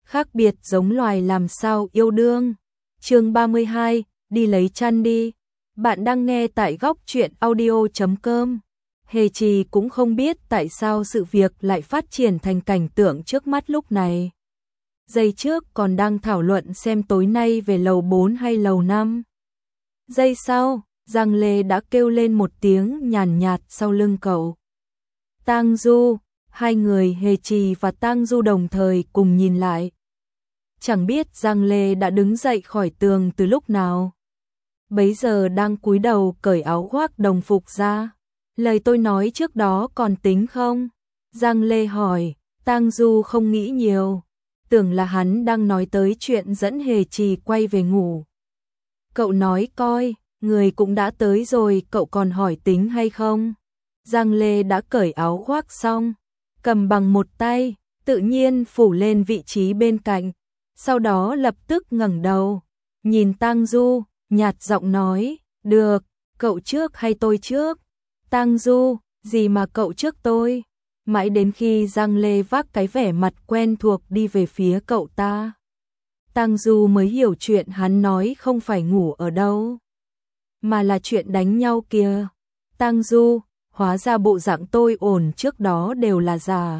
khác biệt giống loài làm sao yêu đương. Chương 32, đi lấy chăn đi. Bạn đang nghe tại góc truyện audio.com. Hề Trì cũng không biết tại sao sự việc lại phát triển thành cảnh tượng trước mắt lúc này. Giây trước còn đang thảo luận xem tối nay về lầu 4 hay lầu 5. Giây sau, Giang Lê đã kêu lên một tiếng nhàn nhạt sau lưng cậu. Tang Du, hai người Hề Trì và Tang Du đồng thời cùng nhìn lại. Chẳng biết Giang Lê đã đứng dậy khỏi tường từ lúc nào. Bấy giờ đang cúi đầu cởi áo khoác đồng phục ra. Lời tôi nói trước đó còn tính không? Giang Lê hỏi. Tang Du không nghĩ nhiều, tưởng là hắn đang nói tới chuyện dẫn Hề Trì quay về ngủ. Cậu nói coi, người cũng đã tới rồi, cậu còn hỏi tính hay không? Giang Lê đã cởi áo khoác xong, cầm bằng một tay, tự nhiên phủ lên vị trí bên cạnh, sau đó lập tức ngẩng đầu, nhìn Tang Du, nhạt giọng nói, được, cậu trước hay tôi trước? Tang Du, gì mà cậu trước tôi? Mãi đến khi Giang Lê vác cái vẻ mặt quen thuộc đi về phía cậu ta, Tang Du mới hiểu chuyện hắn nói không phải ngủ ở đâu, mà là chuyện đánh nhau kìa. Tang Du, hóa ra bộ dạng tôi ổn trước đó đều là giả.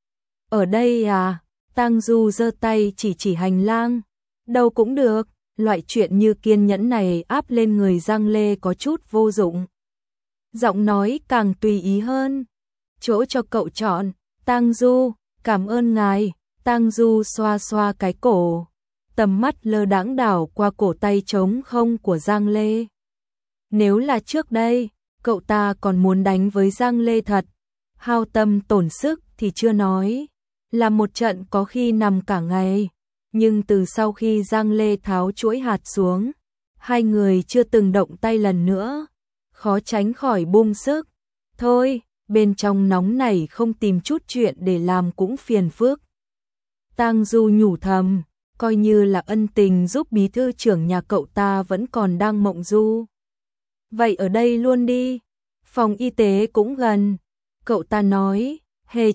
Ở đây à? Tang Du giơ tay chỉ hành lang. Đâu cũng được, loại chuyện như kiên nhẫn này áp lên người Giang Lê có chút vô dụng. Giọng nói càng tùy ý hơn. Chỗ cho cậu chọn. Tang Du, cảm ơn ngài. Tang Du xoa xoa cái cổ, tầm mắt lơ đãng đảo qua cổ tay trống không của Giang Lê. Nếu là trước đây, cậu ta còn muốn đánh với Giang Lê thật, hao tâm tổn sức thì chưa nói, là một trận có khi nằm cả ngày. Nhưng từ sau khi Giang Lê tháo chuỗi hạt xuống, hai người chưa từng động tay lần nữa, khó tránh khỏi bung sức. Thôi, bên trong nóng này không tìm chút chuyện để làm cũng phiền phức. Tang Du nhủ thầm, coi như là ân tình giúp bí thư trưởng nhà cậu ta vẫn còn đang mộng du. Vậy ở đây luôn đi, phòng y tế cũng gần. Cậu ta nói. Hề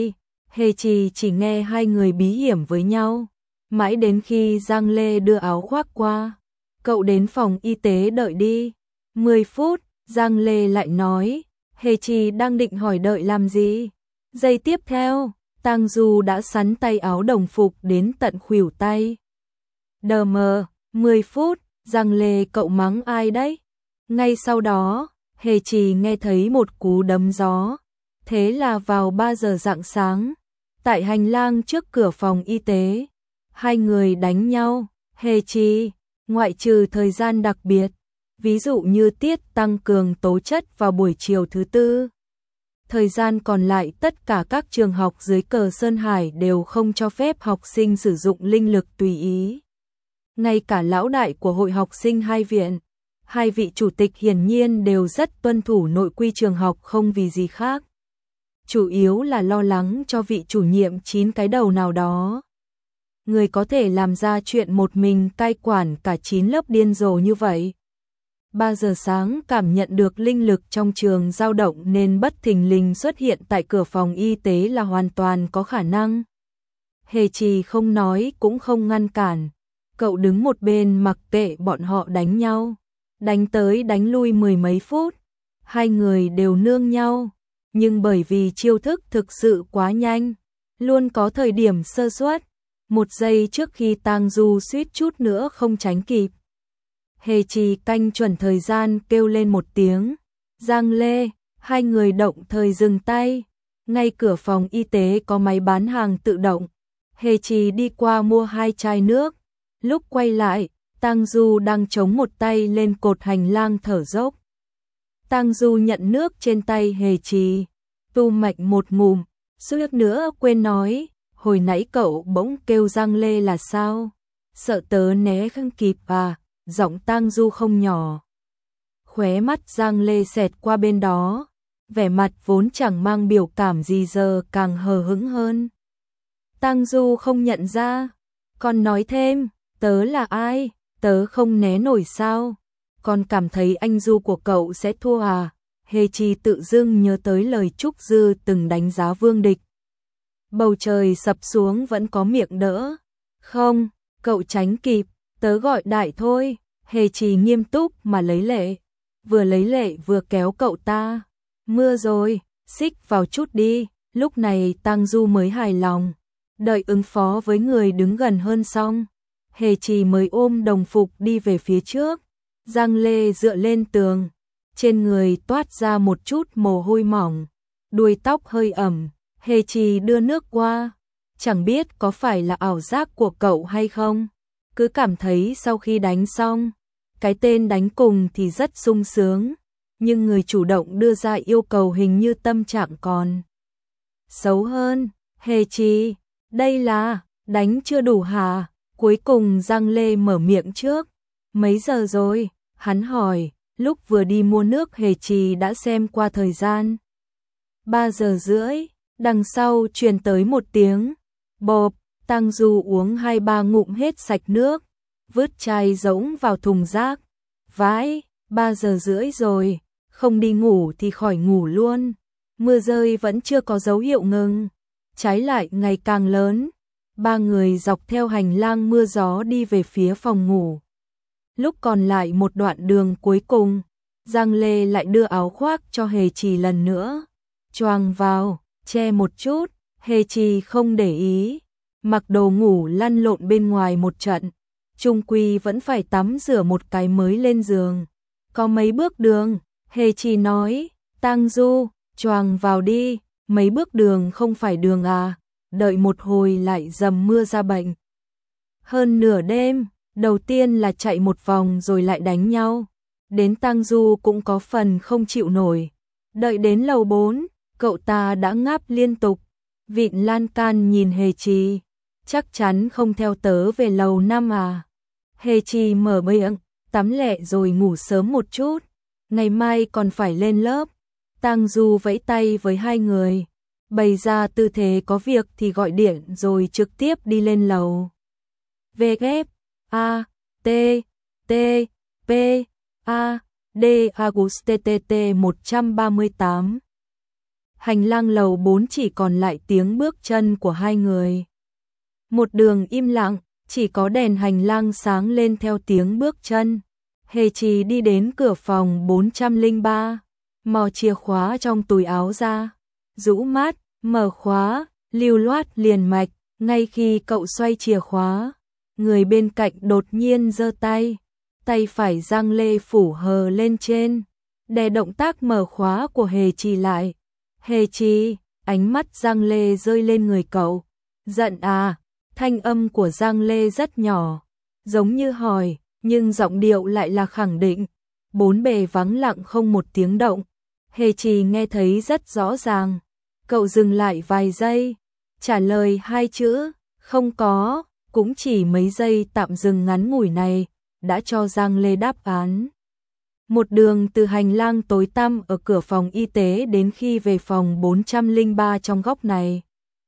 Trì chỉ nghe hai người bí hiểm với nhau, mãi đến khi Giang Lê đưa áo khoác qua. Cậu đến phòng y tế đợi đi. 10 phút, Giang Lê lại nói. Hề Trì đang định hỏi đợi làm gì. Giây tiếp theo, Tang Du đã sắn tay áo đồng phục đến tận khuỷu tay. Đờ mờ, 10 phút, Giang Lê cậu mắng ai đấy? Ngay sau đó, Hề Trì nghe thấy một cú đấm gió. Thế là vào 3 giờ rạng sáng, tại hành lang trước cửa phòng y tế, hai người đánh nhau. Hề Trì, ngoại trừ thời gian đặc biệt, ví dụ như tiết tăng cường tố chất vào buổi chiều thứ tư, thời gian còn lại tất cả các trường học dưới cờ Sơn Hải đều không cho phép học sinh sử dụng linh lực tùy ý. Ngay cả lão đại của hội học sinh hai viện, hai vị chủ tịch hiển nhiên đều rất tuân thủ nội quy trường học, không vì gì khác. Chủ yếu là lo lắng cho vị chủ nhiệm 9 cái đầu nào đó. Người có thể làm ra chuyện một mình cai quản cả 9 lớp điên rồ như vậy. 3 giờ sáng cảm nhận được linh lực trong trường dao động nên bất thình lình xuất hiện tại cửa phòng y tế là hoàn toàn có khả năng. Hề Trì không nói cũng không ngăn cản. Cậu đứng một bên mặc kệ bọn họ đánh nhau. Đánh tới đánh lui 10 mấy phút. Hai người đều nương nhau. Nhưng bởi vì chiêu thức thực sự quá nhanh, luôn có thời điểm sơ suất. Một giây trước khi Tang Du suýt chút nữa không tránh kịp, Hề Trì canh chuẩn thời gian kêu lên một tiếng. Giang Lê, hai người động thời dừng tay. Ngay cửa phòng y tế có máy bán hàng tự động. Hề Trì đi qua mua 2 chai nước. Lúc quay lại, Tang Du đang chống một tay lên cột hành lang thở dốc. Tang Du nhận nước trên tay Hề Trì, tu mạnh một ngụm, suýt nữa quên nói, hồi nãy cậu bỗng kêu Giang Lê là sao? Sợ tớ né không kịp à? Giọng Tang Du không nhỏ. Khóe mắt Giang Lê xẹt qua bên đó, vẻ mặt vốn chẳng mang biểu cảm gì giờ càng hờ hững hơn. Tang Du không nhận ra, còn nói thêm, tớ là ai? Tớ không né nổi sao? Con cảm thấy anh Du của cậu sẽ thua à? Hề Trì tự dưng nhớ tới lời Trúc Dư từng đánh giá Vương Địch. Bầu trời sập xuống vẫn có miệng đỡ. Không, cậu tránh kịp, tớ gọi đại thôi. Hề Trì nghiêm túc mà lấy lệ. Vừa lấy lệ vừa kéo cậu ta. Mưa rồi, xích vào chút đi. Lúc này Tang Du mới hài lòng. Đợi ứng phó với người đứng gần hơn xong, Hề Trì mới ôm đồng phục đi về phía trước. Giang Lê dựa lên tường, trên người toát ra một chút mồ hôi mỏng, đuôi tóc hơi ẩm. Hề Trì đưa nước qua, chẳng biết có phải là ảo giác của cậu hay không, cứ cảm thấy sau khi đánh xong, cái tên đánh cùng thì rất sung sướng, nhưng người chủ động đưa ra yêu cầu hình như tâm trạng còn xấu hơn. Hề Trì, đây là đánh chưa đủ hả? Cuối cùng Giang Lê mở miệng trước. Mấy giờ rồi? Hắn hỏi. Lúc vừa đi mua nước Hề Trì đã xem qua thời gian. 3 giờ rưỡi. Đằng sau truyền tới một tiếng bộp. Tang Du uống 2-3 ngụm hết sạch nước, vứt chai rỗng vào thùng rác. Vãi, 3 giờ rưỡi rồi, không đi ngủ thì khỏi ngủ luôn. Mưa rơi vẫn chưa có dấu hiệu ngừng, trái lại ngày càng lớn. Ba người dọc theo hành lang mưa gió đi về phía phòng ngủ. Lúc còn lại một đoạn đường cuối cùng, Giang Lê lại đưa áo khoác cho Hề Trì lần nữa. Choàng vào, che một chút. Hề Trì không để ý, mặc đồ ngủ lăn lộn bên ngoài một trận, chung quy vẫn phải tắm rửa một cái mới lên giường. Có mấy bước đường, Hề Trì nói. Tang Du, choàng vào đi. Mấy bước đường không phải đường à? Đợi một hồi lại dầm mưa ra bệnh. Hơn nửa đêm, đầu tiên là chạy một vòng rồi lại đánh nhau. Đến Tang Du cũng có phần không chịu nổi. Đợi đến lầu 4, cậu ta đã ngáp liên tục. Vịn lan can nhìn Hề Trì. Chắc chắn không theo tớ về lầu 5 à? Hề Trì mở miệng, tắm lẹ rồi ngủ sớm một chút. Ngày mai còn phải lên lớp. Tang Du vẫy tay với hai người, bày ra tư thế có việc thì gọi điện rồi trực tiếp đi lên lầu. W A T T P A D Auguste TT 138. Hành lang lầu 4 chỉ còn lại tiếng bước chân của hai người. Một đường im lặng, chỉ có đèn hành lang sáng lên theo tiếng bước chân. Hề Trì đi đến cửa phòng 403, mò chìa khóa trong túi áo ra, rũ mắt, mở khóa, lưu loát liền mạch. Ngay khi cậu xoay chìa khóa, người bên cạnh đột nhiên giơ tay, tay phải Giang Lê phủ hờ lên trên, đè động tác mở khóa của Hề Trì lại. Hề Trì, ánh mắt Giang Lê rơi lên người cậu. Giận à? Thanh âm của Giang Lê rất nhỏ, giống như hỏi, nhưng giọng điệu lại là khẳng định. Bốn bề vắng lặng không một tiếng động. Hề Trì nghe thấy rất rõ ràng. Cậu dừng lại vài giây, trả lời hai chữ, không có. Cũng chỉ mấy giây tạm dừng ngắn ngủi này, đã cho Giang Lê đáp án. Một đường từ hành lang tối tăm ở cửa phòng y tế đến khi về phòng 403 trong góc này.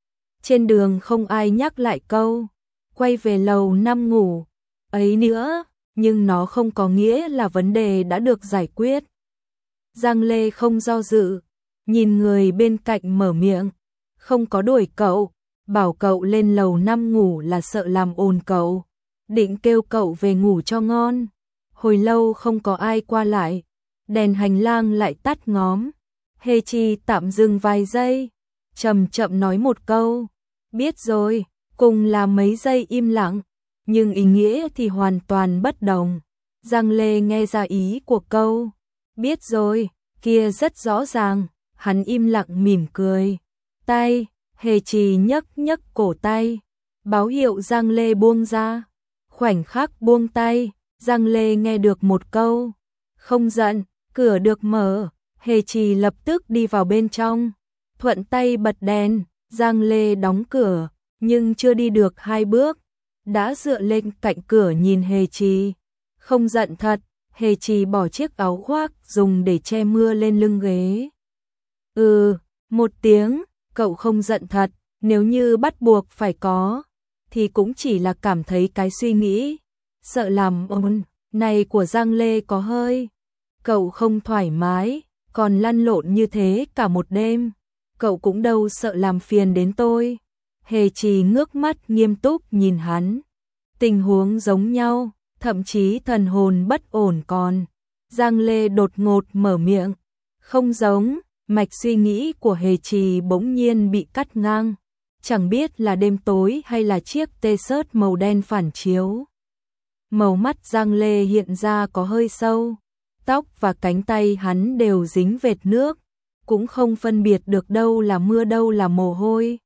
Trên đường không ai nhắc lại câu quay về lầu 5 ngủ ấy nữa, nhưng nó không có nghĩa là vấn đề đã được giải quyết. Giang Lê không do dự, nhìn người bên cạnh mở miệng, không có đuổi cậu, bảo cậu lên lầu 5 ngủ là sợ làm ồn cậu, định kêu cậu về ngủ cho ngon. Hồi lâu không có ai qua lại, đèn hành lang lại tắt ngóm. Hề Trì tạm dừng vài giây, chậm chậm nói một câu, biết rồi, cùng là mấy giây im lặng, nhưng ý nghĩa thì hoàn toàn bất đồng. Giang Lê nghe ra ý của câu biết rồi kia rất rõ ràng, hắn im lặng mỉm cười. Tay, Hề Trì nhấc nhấc cổ tay, báo hiệu Giang Lê buông ra. Khoảnh khắc buông tay, Giang Lê nghe được một câu không giận. Cửa được mở, Hề Trì lập tức đi vào bên trong, thuận tay bật đèn. Giang Lê đóng cửa, nhưng chưa đi được 2 bước, đã dựa lên cạnh cửa nhìn Hề Trì. Không giận thật. Hề Trì bỏ chiếc áo khoác dùng để che mưa lên lưng ghế. Một tiếng. Cậu không giận thật, nếu như bắt buộc phải có, thì cũng chỉ là cảm thấy cái suy nghĩ sợ làm ồn này của Giang Lê có hơi. Cậu không thoải mái, còn lăn lộn như thế cả một đêm, cậu cũng đâu sợ làm phiền đến tôi. Hề Trì ngước mắt nghiêm túc nhìn hắn. Tình huống giống nhau, thậm chí thần hồn bất ổn còn. Giang Lê đột ngột mở miệng. Không giống, mạch suy nghĩ của Hề Trì bỗng nhiên bị cắt ngang. Chẳng biết là đêm tối hay là chiếc t-shirt màu đen phản chiếu. Màu mắt Giang Lê hiện ra có hơi sâu. Tóc và cánh tay hắn đều dính vệt nước. Cũng không phân biệt được đâu là mưa đâu là mồ hôi.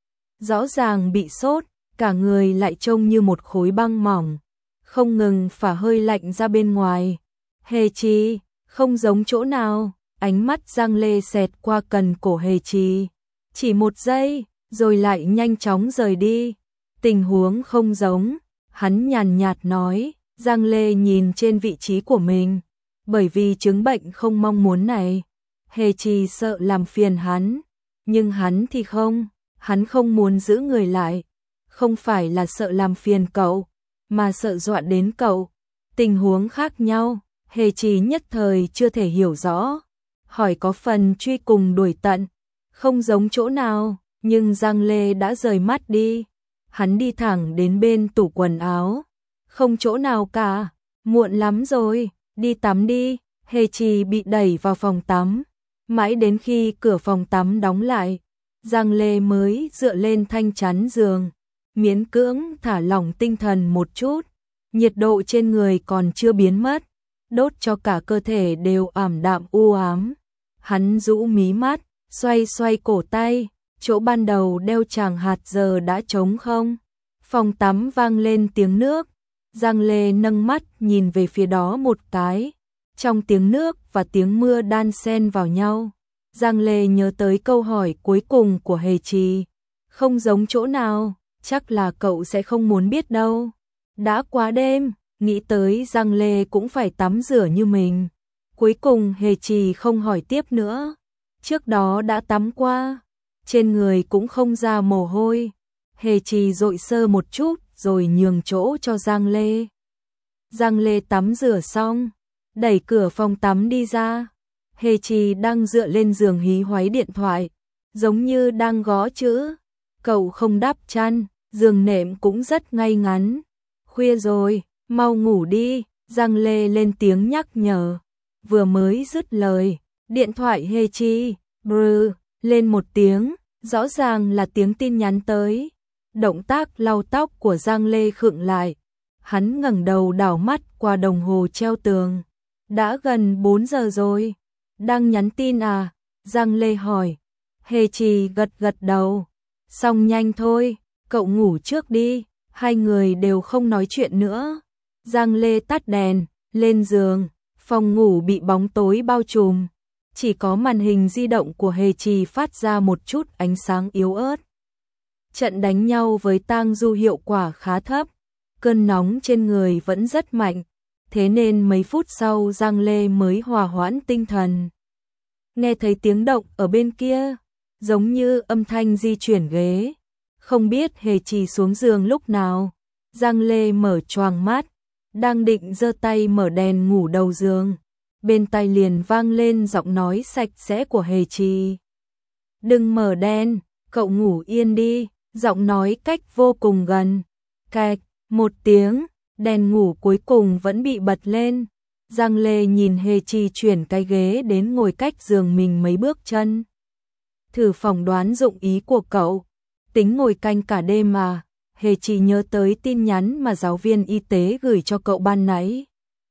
Rõ ràng bị sốt, cả người lại trông như một khối băng mỏng. Không ngừng phả hơi lạnh ra bên ngoài. Hề Trì, không giống chỗ nào. Ánh mắt Giang Lê xẹt qua cần cổ Hề Trì. Chỉ một giây, rồi lại nhanh chóng rời đi. Tình huống không giống. Hắn nhàn nhạt nói. Giang Lê nhìn trên vị trí của mình. Bởi vì chứng bệnh không mong muốn này, Hề Trì sợ làm phiền hắn. Nhưng hắn thì không. Hắn không muốn giữ người lại. Không phải là sợ làm phiền cậu, mà sợ dọa đến cậu. Tình huống khác nhau, Hề Trì nhất thời chưa thể hiểu rõ. Hỏi có phần truy cùng đuổi tận. Không giống chỗ nào, nhưng Giang Lê đã rời mắt đi. Hắn đi thẳng đến bên tủ quần áo. Không chỗ nào cả, muộn lắm rồi, đi tắm đi. Hề Trì bị đẩy vào phòng tắm. Mãi đến khi cửa phòng tắm đóng lại, Giang Lê mới dựa lên thanh chắn giường. Miễn cưỡng thả lỏng tinh thần một chút. Nhiệt độ trên người còn chưa biến mất, đốt cho cả cơ thể đều ảm đạm u ám. Hắn rũ mí mắt, xoay xoay cổ tay, chỗ ban đầu đeo chàng hạt giờ đã trống không. Phòng tắm vang lên tiếng nước. Giang Lê nâng mắt nhìn về phía đó một cái. Trong tiếng nước và tiếng mưa đan xen vào nhau, Giang Lê nhớ tới câu hỏi cuối cùng của Hề Trì. Không giống chỗ nào, chắc là cậu sẽ không muốn biết đâu. Đã quá đêm, nghĩ tới Giang Lê cũng phải tắm rửa như mình. Cuối cùng Hề Trì không hỏi tiếp nữa. Trước đó đã tắm qua, trên người cũng không ra mồ hôi. Hề Trì dội sơ một chút rồi nhường chỗ cho Giang Lê. Giang Lê tắm rửa xong, đẩy cửa phòng tắm đi ra. Hề Trì đang dựa lên giường hí hoáy điện thoại, giống như đang gõ chữ. Cậu không đắp chăn, giường nệm cũng rất ngay ngắn. Khuya rồi, mau ngủ đi, Giang Lê lên tiếng nhắc nhở. Vừa mới dứt lời, điện thoại Hề Trì brừ lên một tiếng, rõ ràng là tiếng tin nhắn tới. Động tác lau tóc của Giang Lê khựng lại. Hắn ngẩng đầu đảo mắt qua đồng hồ treo tường. Đã gần 4 giờ rồi. Đang nhắn tin à? Giang Lê hỏi. Hề Trì gật gật đầu. Xong nhanh thôi, cậu ngủ trước đi. Hai người đều không nói chuyện nữa. Giang Lê tắt đèn, lên giường. Phòng ngủ bị bóng tối bao trùm. Chỉ có màn hình di động của Hề Trì phát ra một chút ánh sáng yếu ớt. Trận đánh nhau với Tang Du hiệu quả khá thấp. Cơn nóng trên người vẫn rất mạnh. Thế nên mấy phút sau Giang Lê mới hòa hoãn tinh thần. Nghe thấy tiếng động ở bên kia, giống như âm thanh di chuyển ghế. Không biết Hề Trì xuống giường lúc nào. Giang Lê mở choàng mắt, đang định giơ tay mở đèn ngủ đầu giường. Bên tai liền vang lên giọng nói sạch sẽ của Hề Trì. Đừng mở đèn, cậu ngủ yên đi. Giọng nói cách vô cùng gần. Cạch, một tiếng, đèn ngủ cuối cùng vẫn bị bật lên. Giang Lê nhìn Hề Trì chuyển cái ghế đến ngồi cách giường mình mấy bước chân. Thử phỏng đoán dụng ý của cậu. Tính ngồi canh cả đêm mà. Hề Trì nhớ tới tin nhắn mà giáo viên y tế gửi cho cậu ban nãy.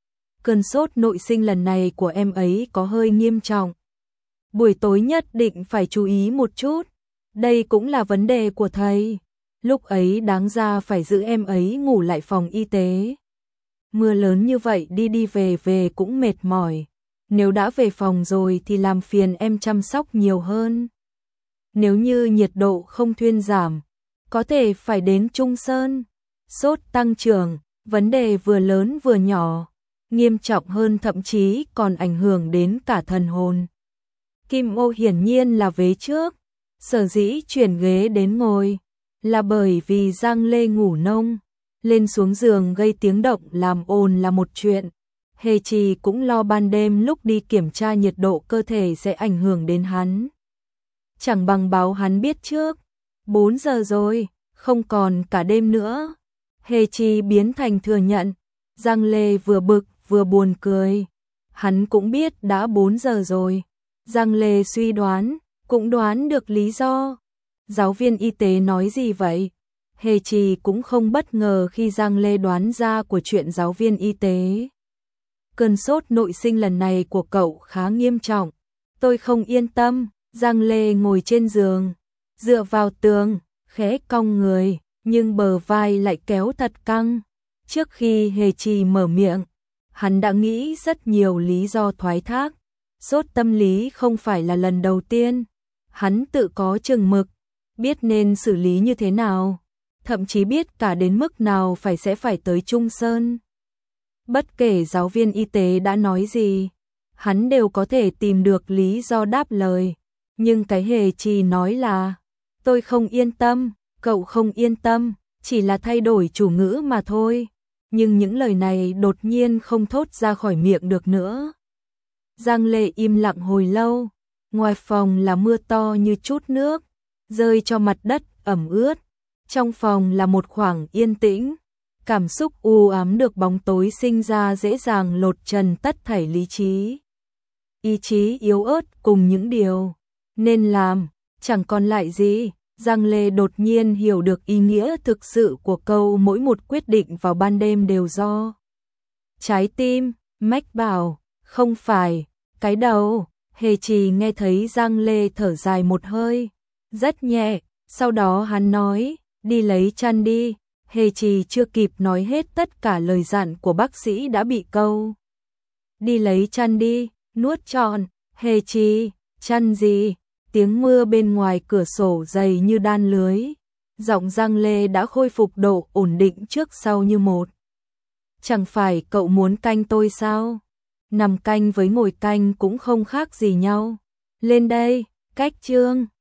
Cơn sốt nội sinh lần này của em ấy có hơi nghiêm trọng. Buổi tối nhất định phải chú ý một chút. Đây cũng là vấn đề của thầy. Lúc ấy đáng ra phải giữ em ấy ngủ lại phòng y tế. Mưa lớn như vậy đi đi về về cũng mệt mỏi. Nếu đã về phòng rồi thì làm phiền em chăm sóc nhiều hơn. Nếu như nhiệt độ không thuyên giảm, có thể phải đến Trung Sơn. Sốt tăng trưởng, vấn đề vừa lớn vừa nhỏ. Nghiêm trọng hơn thậm chí còn ảnh hưởng đến cả thần hồn. Kim Ô hiển nhiên là vế trước. Sở dĩ chuyển ghế đến ngồi là bởi vì Giang Lê ngủ nông, lên xuống giường gây tiếng động làm ồn là một chuyện. Hề Trì cũng lo ban đêm lúc đi kiểm tra nhiệt độ cơ thể sẽ ảnh hưởng đến hắn. Chẳng bằng báo hắn biết trước. 4 giờ rồi, không còn cả đêm nữa. Hề Trì biến thành thừa nhận. Giang Lê vừa bực vừa buồn cười. Hắn cũng biết đã 4 giờ rồi. Giang Lê suy đoán, cũng đoán được lý do. Giáo viên y tế nói gì vậy? Hề Trì cũng không bất ngờ khi Giang Lê đoán ra của chuyện giáo viên y tế. Cơn sốt nội sinh lần này của cậu khá nghiêm trọng. Tôi không yên tâm. Giang Lê ngồi trên giường, dựa vào tường, khẽ cong người, nhưng bờ vai lại kéo thật căng. Trước khi Hề Trì mở miệng, hắn đã nghĩ rất nhiều lý do thoái thác. Sốt tâm lý không phải là lần đầu tiên. Hắn tự có chừng mực, biết nên xử lý như thế nào, thậm chí biết cả đến mức nào sẽ phải tới Trung Sơn. Bất kể giáo viên y tế đã nói gì, hắn đều có thể tìm được lý do đáp lời. Nhưng cái Hề Trì nói là, tôi không yên tâm, cậu không yên tâm, chỉ là thay đổi chủ ngữ mà thôi. Nhưng những lời này đột nhiên không thốt ra khỏi miệng được nữa. Giang Lê im lặng hồi lâu. Ngoài phòng là mưa to như chút nước, rơi cho mặt đất ẩm ướt. Trong phòng là một khoảng yên tĩnh. Cảm xúc u ám được bóng tối sinh ra dễ dàng lột trần tất thảy lý trí. Ý chí yếu ớt cùng những điều nên làm, chẳng còn lại gì. Giang Lê đột nhiên hiểu được ý nghĩa thực sự của câu mỗi một quyết định vào ban đêm đều do trái tim mách bảo, không phải cái đầu. Hề Trì nghe thấy Giang Lê thở dài một hơi, rất nhẹ, sau đó hắn nói, đi lấy chăn đi. Hề Trì chưa kịp nói hết tất cả lời dặn của bác sĩ đã bị câu đi lấy chăn đi nuốt trọn. Hề Trì, chăn gì? Tiếng mưa bên ngoài cửa sổ dày như đan lưới. Giọng Giang Lê đã khôi phục độ ổn định trước sau như một. Chẳng phải cậu muốn canh tôi sao? Nằm canh với ngồi canh cũng không khác gì nhau. Lên đây, cách chương.